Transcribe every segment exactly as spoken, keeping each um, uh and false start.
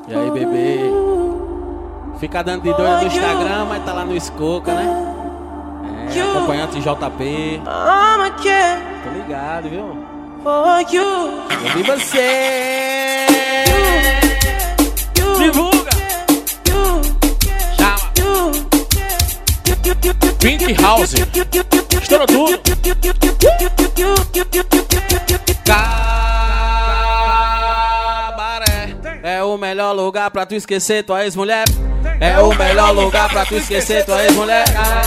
E aí, bebê? Fica dando de doida no Instagram, mas tá lá no Escoca, né? É, acompanhante de J P. Tô ligado, viu? Eu vi você. Divulga. Chama. Pink House. Estourou tudo. Cabaré. É o melhor lugar pra tu esquecer tua ex-mulher. É o melhor lugar pra tu esquecer tua ex-mulher.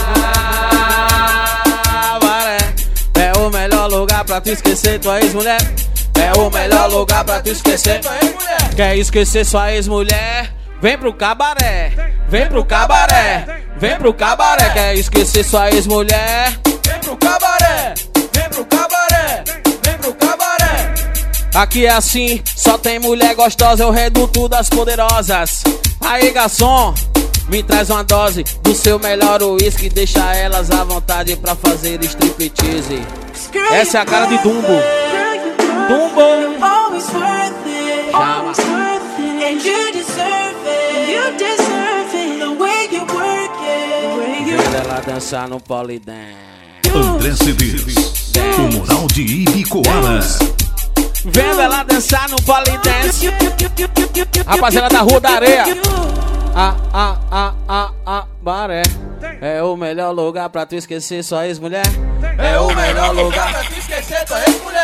Cabaré. É o melhor lugar pra tu esquecer tua ex-mulher. É o melhor lugar pra tu esquecer tua ex-mulher. Quer esquecer sua ex-mulher? Vem pro cabaré. Vem pro cabaré. Vem pro cabaré. Quer esquecer sua ex-mulher? Vem pro cabaré. Vem pro cabaré. Vem pro cabaré. Aqui é assim, só tem mulher gostosa, eu reduto das poderosas. Aí, garçom, me traz uma dose do seu melhor uísque, deixa elas à vontade pra fazer striptease. Essa é a cara de Dumbo. Dumbo. Chama. Vendo ela dançar no Polydance. André Cedeiros, o moral de Ibicoara. Vendo ela dançar no Polydance. Rapaziada da Rua da Areia. Ah, ah, ah, ah, ah, Baré. É o melhor lugar pra tu esquecer sua ex-mulher. É o melhor lugar pra tu esquecer tua ex-mulher.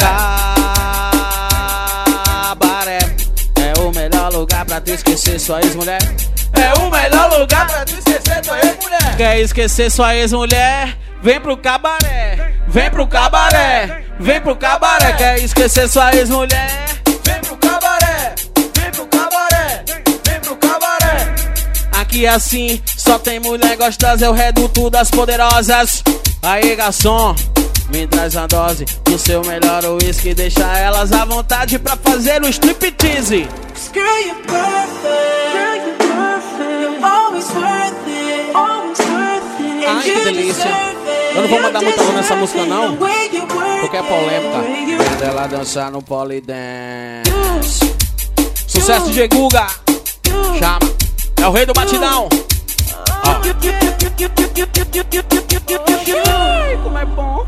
Cabaré. É o melhor lugar pra tu esquecer sua ex-mulher. É o melhor lugar pra tu esquecer tua ex-mulher. Quer esquecer sua ex-mulher? Vem pro cabaré. Vem pro cabaré. Vem pro cabaré. Quer esquecer sua ex-mulher? Vem pro cabaré. Vem pro cabaré. Vem pro cabaré. Aqui é assim, só tem mulher gostosa, eu reduto das poderosas. Aí, garçom, me traz a dose do seu melhor uísque, deixa elas à vontade pra fazer o striptease. Girl, you're perfect. Girl, you're perfect. You're always worth it. Always worth it. Ai, que delícia. Eu não vou mandar muita luz nessa música, não, porque é polêmica. Vendo ela dançar no Polydance. Sucesso de Guga. Chama. É o rei do batidão. Ó. Ai, como é bom.